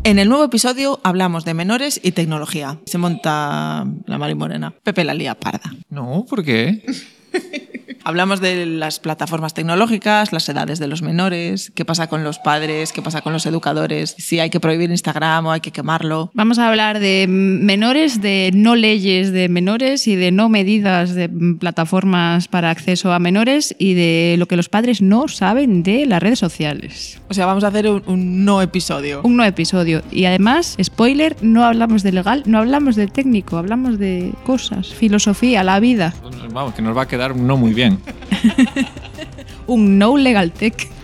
En el nuevo episodio hablamos de menores y tecnología. Se monta la Mari Morena. Pepe la lía parda. No, ¿por qué? Hablamos de las plataformas tecnológicas, las edades de los menores, qué pasa con los padres, qué pasa con los educadores, si hay que prohibir Instagram o hay que quemarlo. Vamos a hablar de menores, de no leyes de menores y de no medidas de plataformas para acceso a menores y de lo que los padres no saben de las redes sociales. O sea, vamos a hacer un no episodio. Un no episodio. Y además, spoiler, no hablamos de legal, no hablamos de técnico, hablamos de cosas, filosofía, la vida. Vamos, que nos va a quedar no muy bien. Un no legal tech.